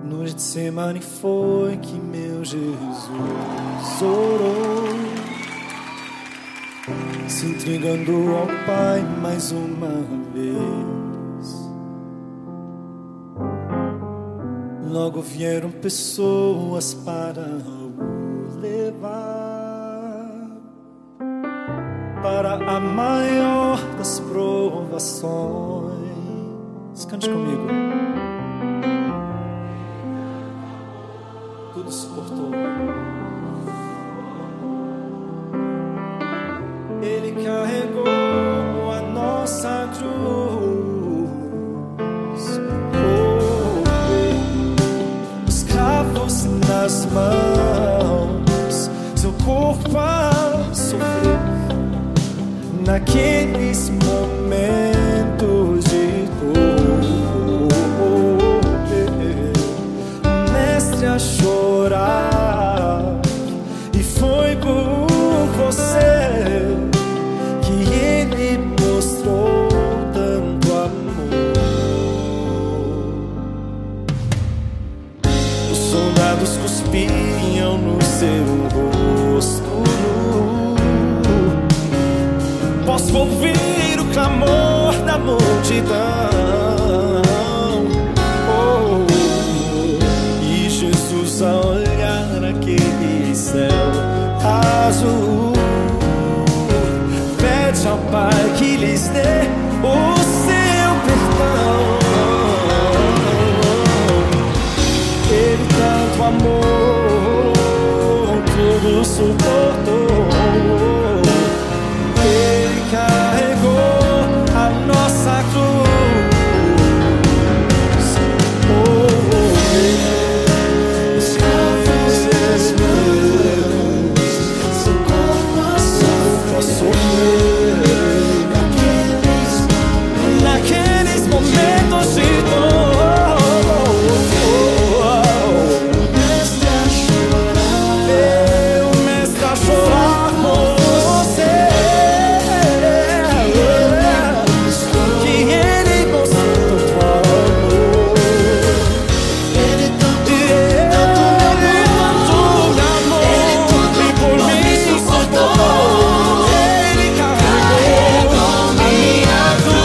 No Getsemane foi que meu Jesus orou, se entregando ao Pai mais uma vez. Logo vieram pessoas para o levar para a maior das provações. Cante comigo. Tudo suportou. Ele carregou a nossa cruz, os cravos nas mãos, seu corpo a sofrer naqueles momentos de dor, o mestre a chorar, e foi por você que ele mostrou tanto amor. Os soldados cuspiam no seu rosto, posso ouvir o clamor da multidão, e Jesus a olhar aquele céu azul pede ao Pai que lhes dê o seu perdão. Ele tanto amou, tudo suportou. Ele carregou a nossa cruz. Os cravos nas mãos, seu corpo a sofrer naqueles momentos de dor, o mestre a chorar por você, que ele mostrou tanto amor. Ele tanto me amou, e por mim suportou. Ele carregou minha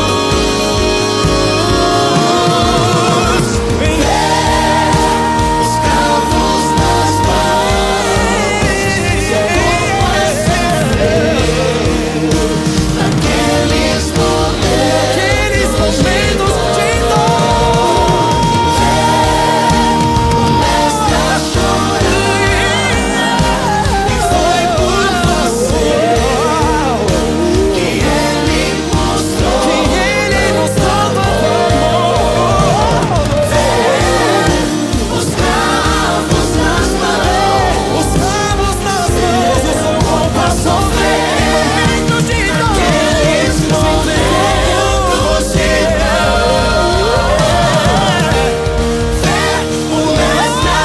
cruz, os cravos nas mãos, seu corpo a sofrer naqueles momentos de dor, o mestre a chorar, e foi por você que ele mostrou tanto amor. Os cravos nas mãos, o seu corpo a sofrer naqueles momentos de dor, o mestre a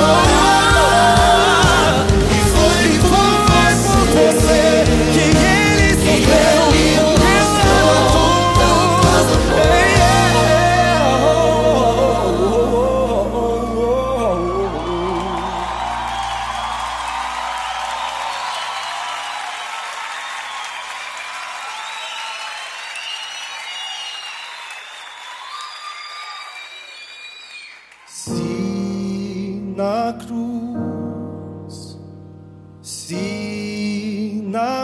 chorar, e foi por você que ele sofreu, se na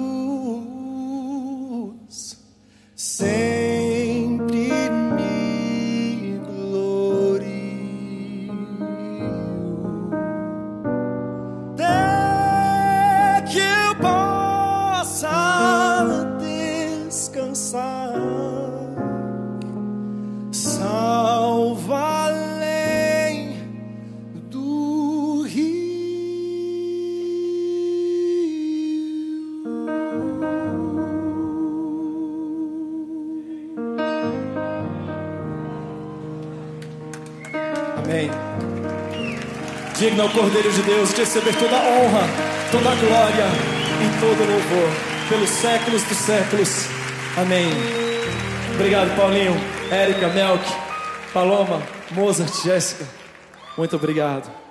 cruz sempre me glorio, até que eu possa descansar, salvo além do rio. Amém. Digno é o Cordeiro de Deus de receber toda a honra, toda a glória e todo o louvor pelos séculos dos séculos. Amém. Obrigado, Paulinho, Érica, Melk, Paloma, Mozart, Jéssica. Muito obrigado.